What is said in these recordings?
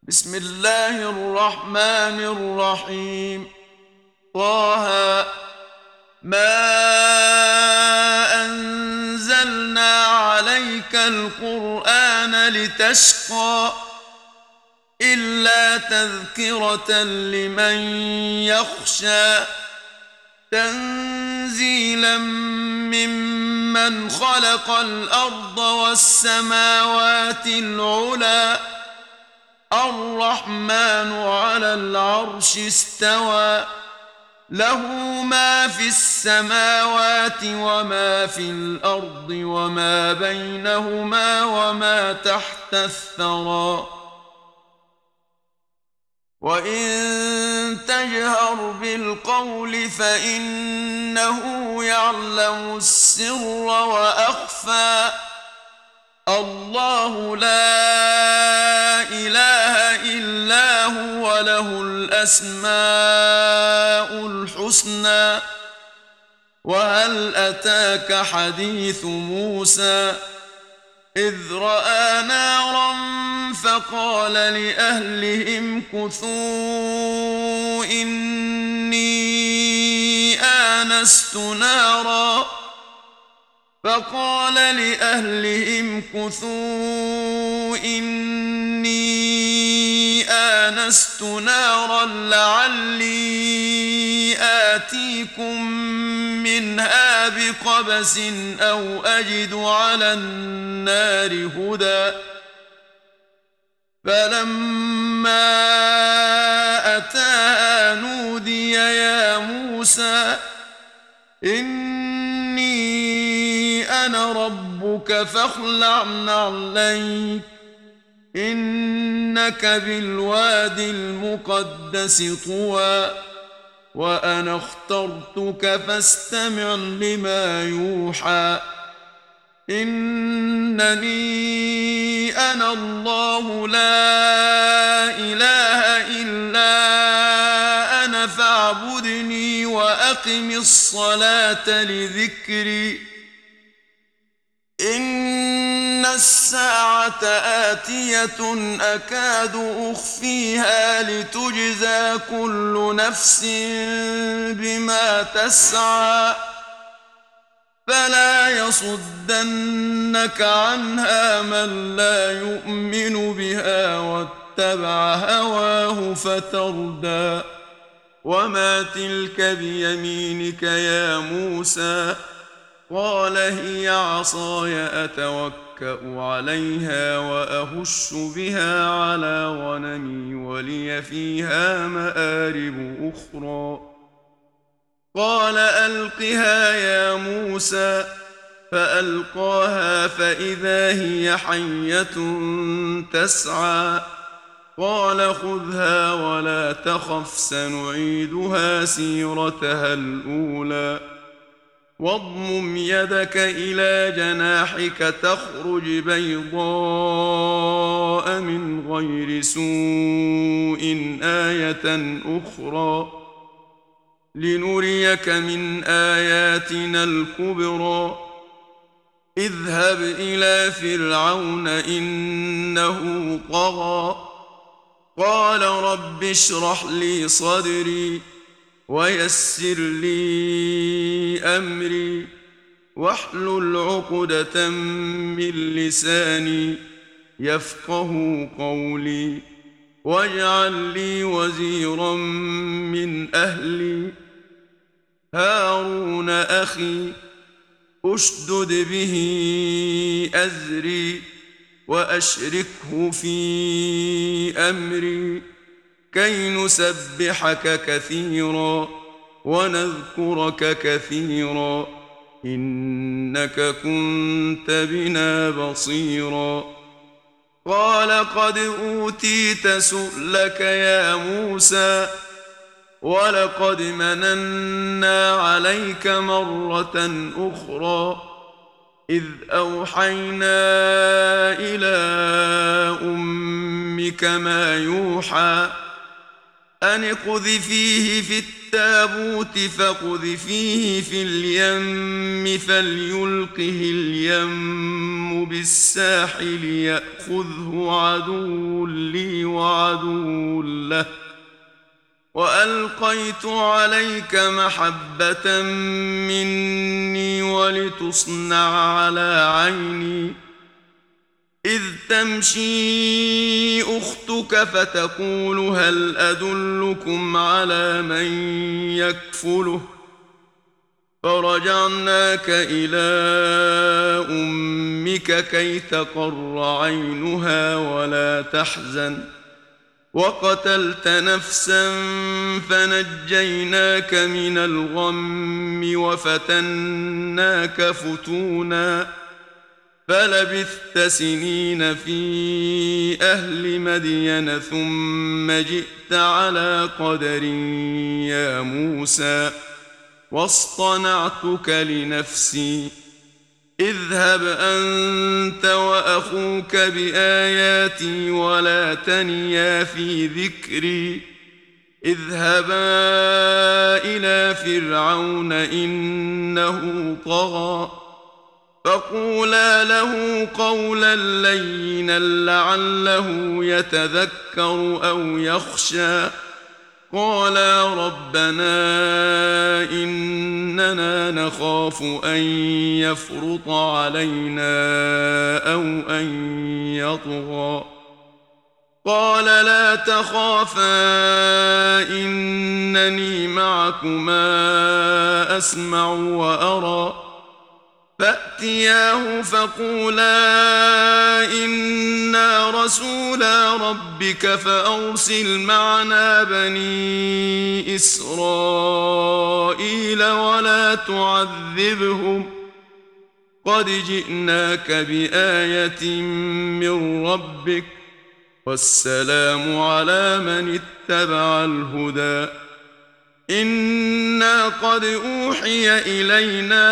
بسم الله الرحمن الرحيم. طه. ما أنزلنا عليك القرآن لتشقى إلا تذكرة لمن يخشى تنزيلا ممن خلق الأرض والسماوات العلى الرحمن على العرش استوى له ما في السماوات وما في الأرض وما بينهما وما تحت الثرى وإن تجهر بالقول فإنه يعلم السر وأخفى الله لا إله إلا هو له الأسماء الحسنى وهل أتاك حديث موسى إذ رأى نارا فقال لأهلهم كثوا إني آنست نارا لعلي آتيكم منها بقبس أو أجد على النار هدى فلما أتاها نودي يا موسى إني أنا ربك فاخلع نعليك إنك بالواد المقدس طوى وأنا اخترتك فاستمع لما يوحى إنني أنا الله لا إله إلا أنا فاعبدني وأقم الصلاة لذكري إن الساعة آتية أكاد أخفيها لتجزى كل نفس بما تسعى فلا يصدنك عنها من لا يؤمن بها واتبع هواه فتردى وما تلك بيمينك يا موسى قال هي عصاي أتوكأ عليها وأهش بها على غنمي ولي فيها مآرب أخرى قال ألقها يا موسى فألقاها فإذا هي حية تسعى قال خذها ولا تخف سنعيدها سيرتها الأولى واضمم يدك إلى جناحك تخرج بيضاء من غير سوء آية أخرى لنريك من آياتنا الكبرى اذهب إلى فرعون إنه طغى قال رب اشرح لي صدري ويسر لي أمري واحلل عقدة من لساني يفقه قولي واجعل لي وزيرا من أهلي هارون أخي أشدد به أزري وأشركه في أمري كي نسبحك كثيرا ونذكرك كثيرا إنك كنت بنا بصيرا قال قد أوتيت سؤلك يا موسى ولقد مننا عليك مرة أخرى إذ أوحينا إلى أمك ما يوحى أن اقذفيه في التابوت فاقذفيه في اليم فليلقه اليم بالساحل يأخذه عدو لي وعدو له وألقيت عليك محبة مني ولتصنع على عيني إذ تمشي أختك فتقول هل أدلكم على من يكفله فرجعناك إلى أمك كي تقر عينها ولا تحزن وقتلت نفسا فنجيناك من الغم وفتناك فتونا فلبثت سنين في أهل مدين ثم جئت على قدر يا موسى واصطنعتك لنفسي اذهب أنت وأخوك بآياتي ولا تنيا في ذكري اذهبا إلى فرعون إنه طغى فقولا له قولا لينا لعله يتذكر أو يخشى قالا ربنا إننا نخاف أن يفرط علينا أو أن يطغى قال لا تخافا إنني معكما أسمع وأرى فأتياه فقولا إنا رسولا ربك فأرسل معنا بني إسرائيل ولا تعذبهم قد جئناك بآية من ربك والسلام على من اتبع الهدى إنا قد أوحي إلينا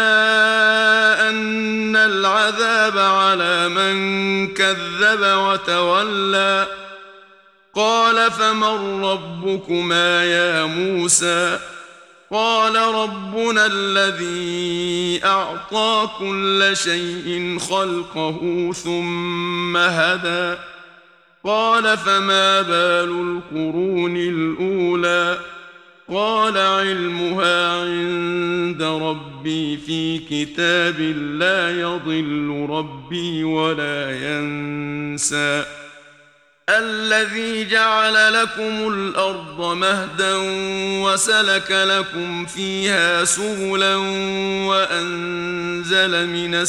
أن العذاب على من كذب وتولى قال فمن ربكما يا موسى قال ربنا الذي أعطى كل شيء خلقه ثم هدى قال فما بال القرون الأولى قال علمها عند ربي في كتاب لا يضل ربي ولا ينسى الذي جعل لكم الأرض مهدا وسلك لكم فيها سبلا وأنزل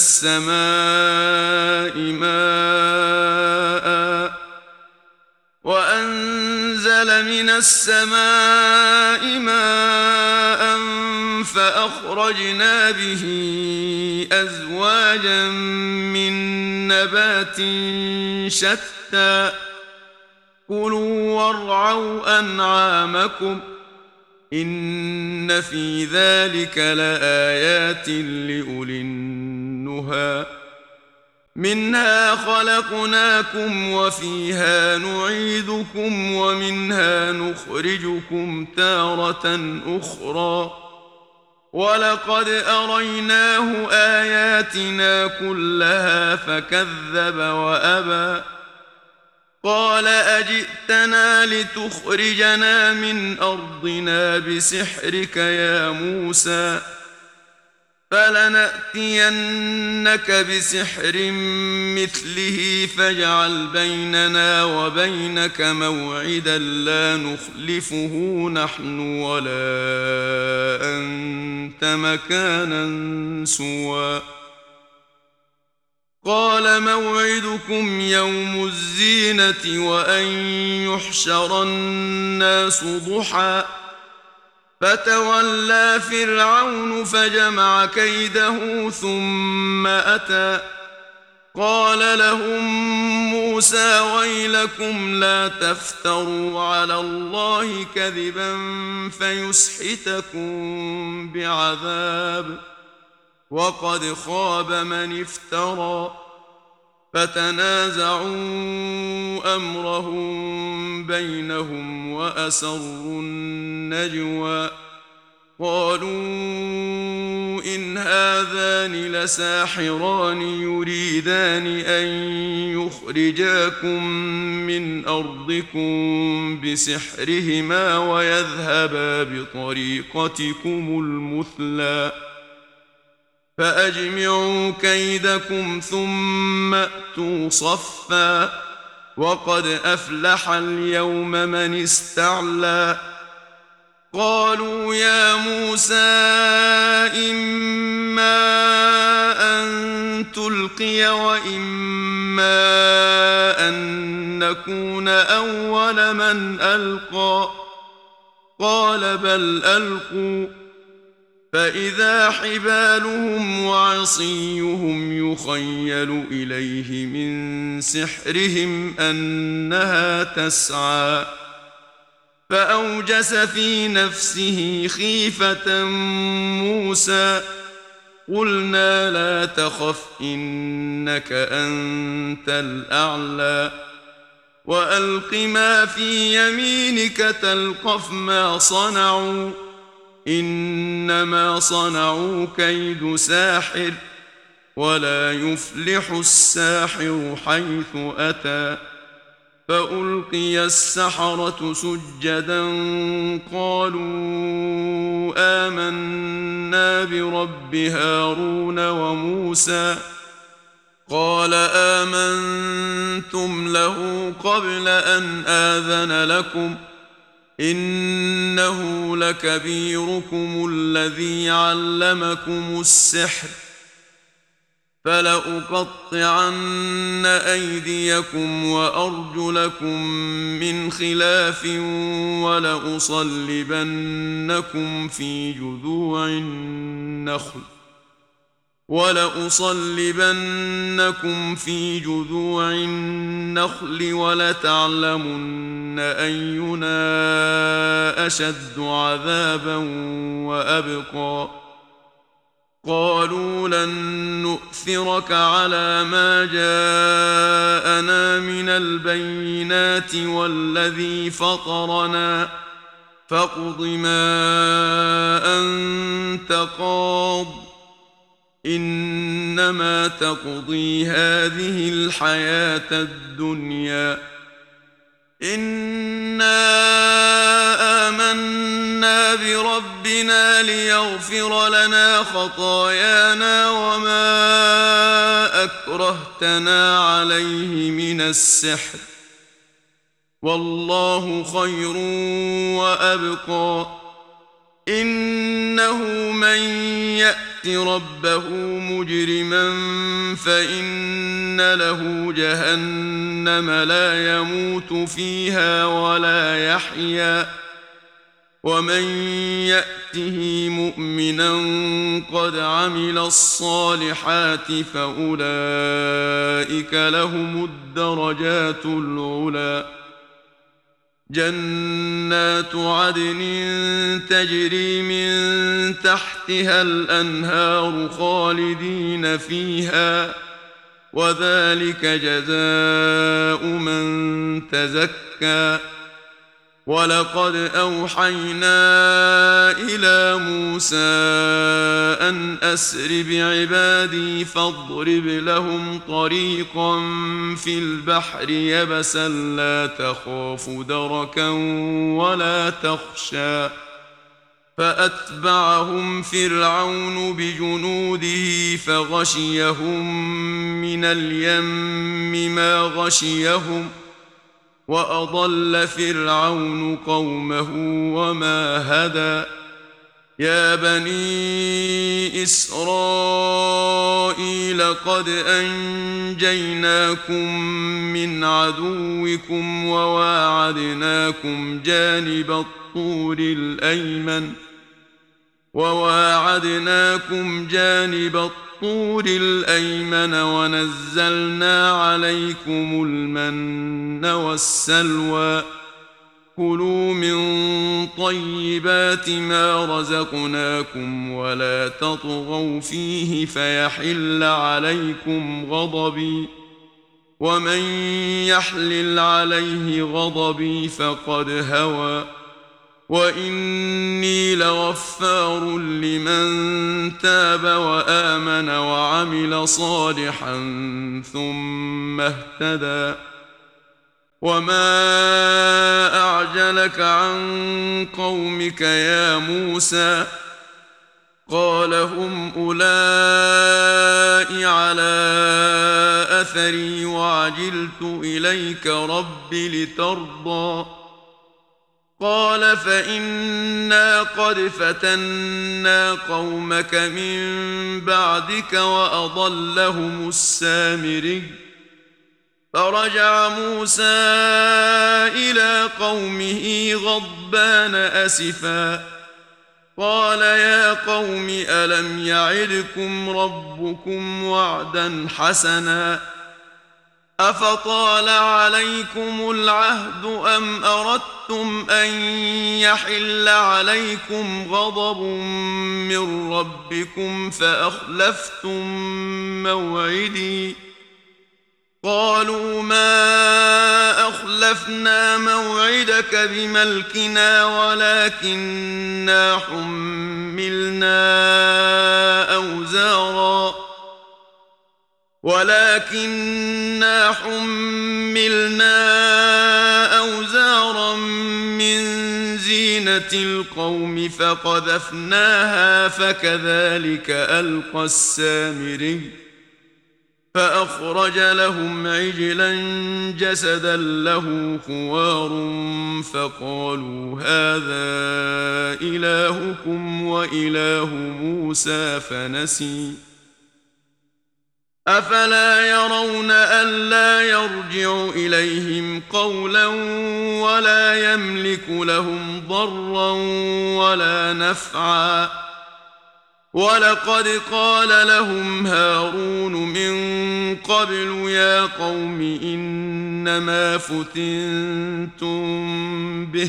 من السماء ماء فأخرجنا به أزواجا من نبات شتى كلوا وارعوا أنعامكم إن في ذلك لآيات لأولي النهى منها خلقناكم وفيها نعيدكم ومنها نخرجكم تارة أخرى ولقد أريناه آياتنا كلها فكذب وأبى قال أجئتنا لتخرجنا من أرضنا بسحرك يا موسى فلنأتينك بسحر مثله فاجعل بيننا وبينك موعدا لا نخلفه نحن ولا أنت مكانا سوى قال موعدكم يوم الزينة وأن يحشر الناس ضحى فتولى فرعون فجمع كيده ثم أتى قال لهم موسى ويلكم لا تفتروا على الله كذبا فيسحتكم بعذاب وقد خاب من افترى فتنازعوا أمرهم بينهم وأسروا النجوى قالوا إن هذان لساحران يريدان أن يخرجاكم من أرضكم بسحرهما ويذهبا بطريقتكم المثلى فأجمعوا كيدكم ثم أتوا صفا وقد أفلح اليوم من استعلى قالوا يا موسى إما أن تلقي وإما أن نكون أول من ألقى قال بل ألقوا فإذا حبالهم وعصيهم يخيل إليه من سحرهم أنها تسعى فأوجس في نفسه خيفة موسى قلنا لا تخف إنك أنت الأعلى وألق ما في يمينك تلقف ما صنعوا إنما صنعوا كيد ساحر ولا يفلح الساحر حيث أتى فألقي السحرة سجدا قالوا آمنا برب هارون وموسى قال آمنتم له قبل أن آذن لكم إنه لكبيركم الذي علمكم السحر فلأقطعن أيديكم وأرجلكم من خلاف ولأصلبنكم في جذوع النخل ولتعلمن أينا أشد عذابا وأبقى قالوا لن نؤثرك على ما جاءنا من البينات والذي فطرنا فاقض ما أنت قاض إنما تقضي هذه الحياة الدنيا إنا آمنا بربنا ليغفر لنا خطايانا وما أكرهتنا عليه من السحر والله خير وأبقى إنه من يأت ربه مجرما فإن له جهنم لا يموت فيها ولا يحيا ومن يأته مؤمنا قد عمل الصالحات فأولئك لهم الدرجات العلى جنات عدن تجري من تحتها الأنهار خالدين فيها وذلك جزاء من تزكى ولقد أوحينا إلى موسى أن أسر بعبادي فاضرب لهم طريقا في البحر يبسا لا تخاف دركا ولا تخشى فأتبعهم فرعون بجنوده فغشيهم من اليم ما غشيهم وأضل فرعون قومه وما هدى يا بني إسرائيل قد أنجيناكم من عدوكم وواعدناكم جانب الطور الأيمن ونزلنا عليكم المن والسلوى كلوا من طيبات ما رزقناكم ولا تطغوا فيه فيحل عليكم غضبي ومن يحلل عليه غضبي فقد هوى وإني لغفار لمن تاب وآمن وعمل صالحا ثم اهتدى وما أعجلك عن قومك يا موسى قال هم أولئك على أثري وعجلت إليك رب لترضى قال فإنا قد فتنا قومك من بعدك وأضلهم السامري فرجع موسى إلى قومه غضبان أسفا قال يا قوم ألم يعدكم ربكم وعدا حسنا أفطال عليكم العهد أم أردتم أن يحل عليكم غضب من ربكم فأخلفتم موعدي قالوا ما أخلفنا موعدك بملكنا ولكننا حملنا أوزارا من زينة القوم فقذفناها فكذلك ألقى السامري فأخرج لهم عجلا جسدا له خوار فقالوا هذا إلهكم وإله موسى فنسي أفلا يرون ألا يرجع إليهم قولا ولا يملك لهم ضرا ولا نفعا ولقد قال لهم هارون من قبل يا قوم إنما فتنتم به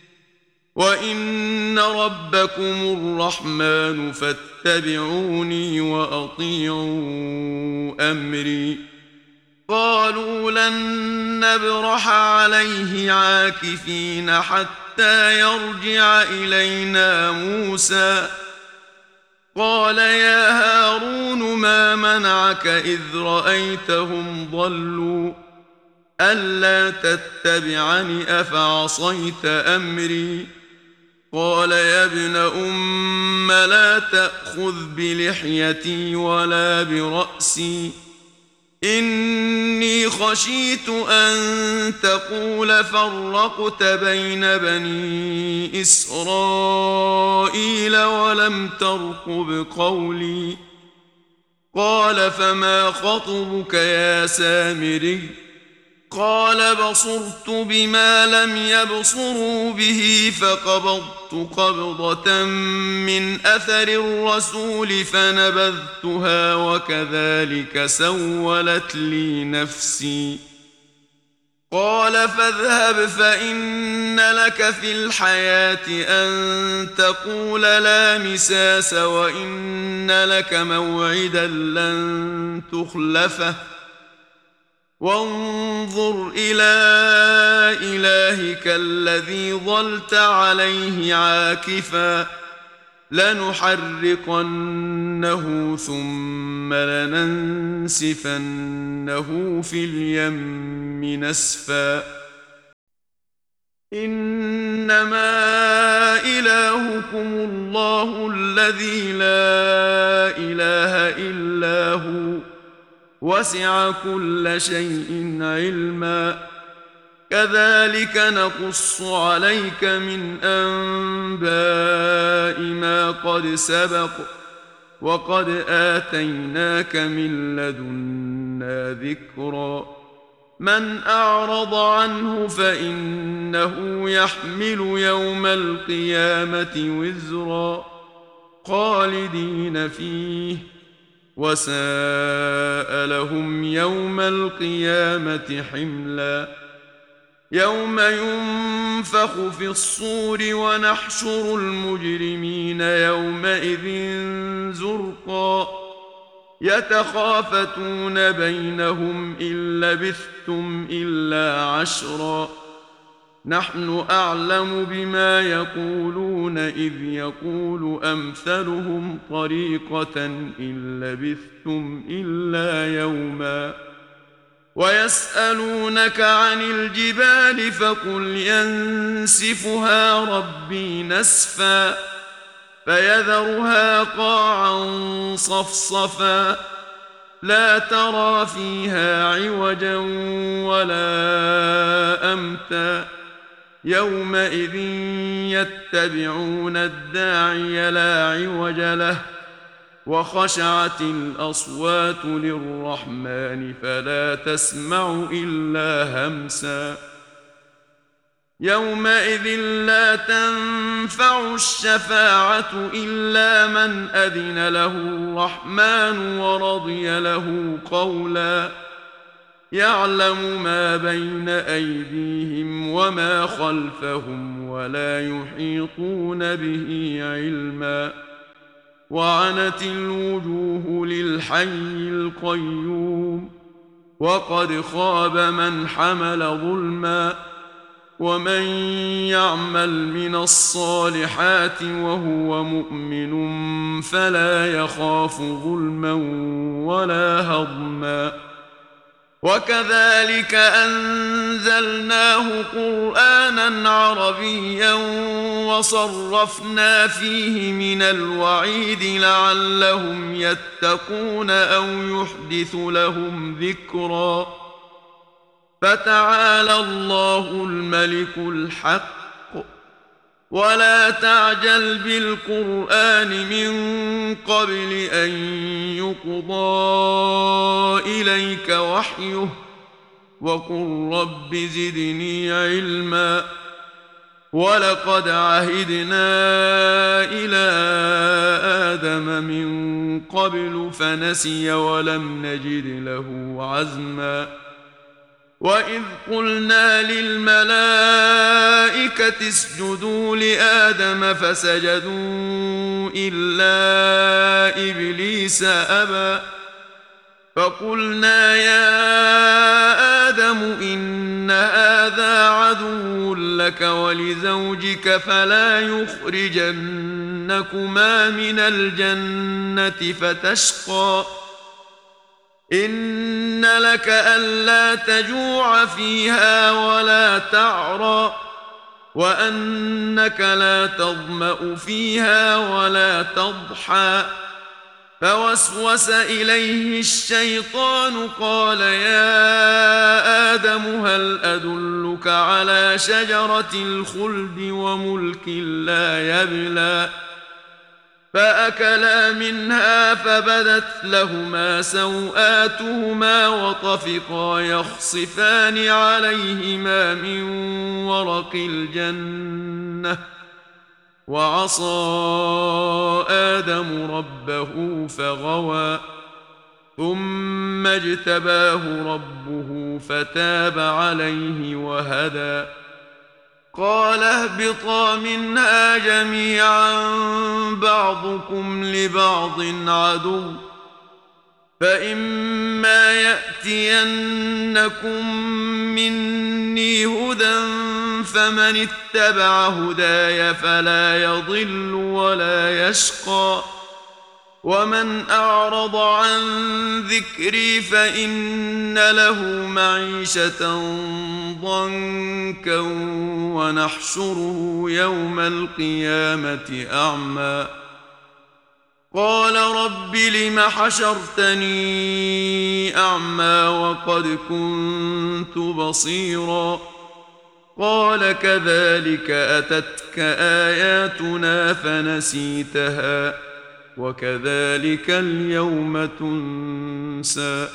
وإن ربكم الرحمن فاتبعوني وأطيعوا أمري قالوا لن نبرح عليه عاكفين حتى يرجع إلينا موسى قال يا هارون ما منعك إذ رأيتهم ضلوا ألا تتبعني أفعصيت أمري قال يا ابن أم لا تأخذ بلحيتي ولا برأسي إني خشيت أن تقول فرقت بين بني إسرائيل ولم ترقب قولي قال فما خطبك يا سامري قال بصرت بما لم يبصروا به فقبضت قبضة من أثر الرسول فنبذتها وكذلك سولت لي نفسي قال فاذهب فإن لك في الحياة أن تقول لا مساس وإن لك موعدا لن تخلفه وانظر إلى إلهك الذي ظلت عليه عاكفا لنحرقنه ثم لننسفنه في اليم نسفا إنما إلهكم الله الذي لا إله إلا هو وسع كل شيء علما كذلك نقص عليك من أنباء ما قد سبق وقد آتيناك من لدنا ذكرا من أعرض عنه فإنه يحمل يوم القيامة وزرا خالدين فيه وساء لهم يوم القيامة حملا يوم ينفخ في الصور ونحشر المجرمين يومئذ زرقا يتخافتون بينهم إن لبثتم إلا عشرا نحن أعلم بما يقولون إذ يقول أمثلهم طريقة إن لبثتم إلا يوما ويسألونك عن الجبال فقل ينسفها ربي نسفا فيذرها قاعا صفصفا لا ترى فيها عوجا ولا أمتا يومئذ يتبعون الداعي لا عوج له وخشعت الأصوات للرحمن فلا تسمع إلا همسا يومئذ لا تنفع الشفاعة إلا من أذن له الرحمن ورضي له قولا يعلم ما بين أيديهم وما خلفهم ولا يحيطون به علما وعنت الوجوه للحي القيوم وقد خاب من حمل ظلما ومن يعمل من الصالحات وهو مؤمن فلا يخاف ظلما ولا هضما وكذلك أنزلناه قرآنا عربيا وصرفنا فيه من الوعيد لعلهم يتقون أو يحدث لهم ذكرا فتعالى الله الملك الحق ولا تعجل بالقرآن من قبل أن يقضى إليك وحيه وقل رب زدني علما ولقد عهدنا إلى آدم من قبل فنسي ولم نجد له عزما وإذ قلنا للملائكة اسجدوا لآدم فسجدوا إلا إبليس أبى فقلنا يا آدم إن هذا عدو لك ولزوجك فلا يخرجنكما من الجنة فتشقى إن لك ألا تجوع فيها ولا تعرى وأنك لا تظمأ فيها ولا تضحى فوسوس إليه الشيطان قال يا آدم هل أدلك على شجرة الخلد وملك لا يبلى فأكلا منها فبدت لهما سوآتهما وطفقا يخصفان عليهما من ورق الجنة وعصى آدم ربه فغوى ثم اجتباه ربه فتاب عليه وهدى قال اهبطا منها جميعا بعضكم لبعض عدو فإما يأتينكم مني هدى فمن اتبع هداي فلا يضل ولا يشقى ومن أعرض عن ذكري فإن له معيشة ضنكا ونحشره يوم القيامة أعمى قال رب لم حشرتني أعمى وقد كنت بصيرا قال كذلك أتتك آياتنا فنسيتها وكذلك اليوم تنسى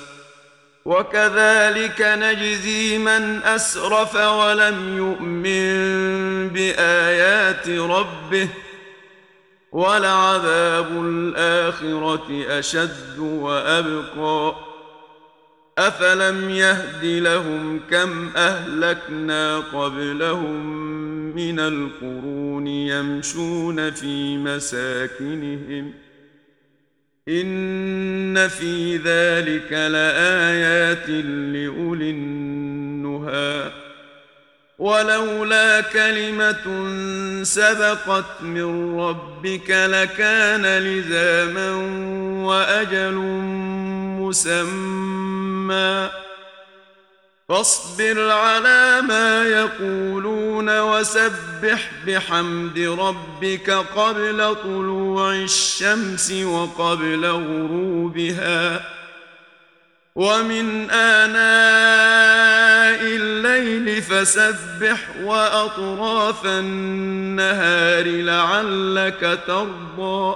وكذلك نجزي من أسرف ولم يؤمن بآيات ربه ولعذاب الآخرة أشد وأبقى أفلم يهد لهم كم أهلكنا قبلهم من القرون يمشون في مساكنهم إن في ذلك لآيات لأولي النهى ولولا كلمة سبقت من ربك لكان لزاما وأجل مسمى فاصبر على ما يقولون وسبح بحمد ربك قبل طلوع الشمس وقبل غروبها ومن آناء الليل فسبح وأطراف النهار لعلك ترضى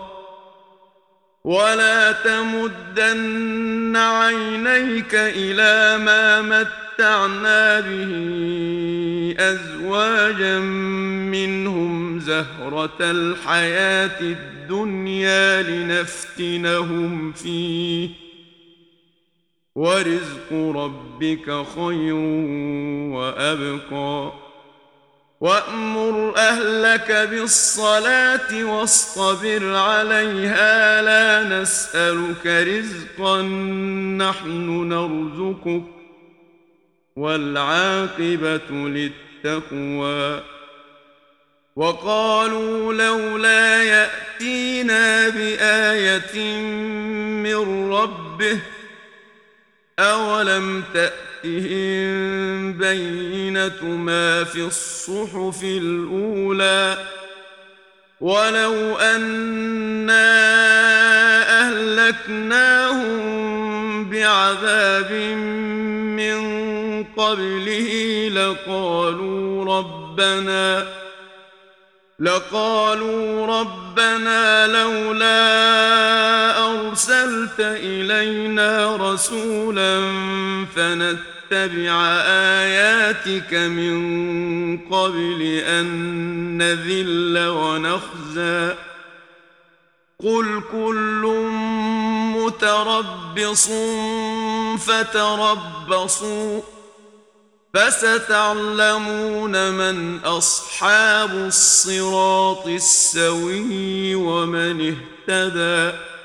ولا تمدن عينيك إلى ما متعنا به أزواجا منهم زهرة الحياة الدنيا لنفتنهم فيه ورزق ربك خير وأبقى وأمر أهلك بالصلاة واصطبر عليها لا نسألك رزقا نحن نرزقك والعاقبة للتقوى وقالوا لولا يأتينا بآية من ربه أولم تأتهم بينة ما في الصحف الأولى ولو أنا أهلكناهم بعذاب من قبله لقالوا ربنا لولا أرسلت إلينا رسولا فنتبع آياتك من قبل أن نذل ونخزى قل كل متربص فتربصوا فستعلمون من أصحاب الصراط السوي ومن اهتدى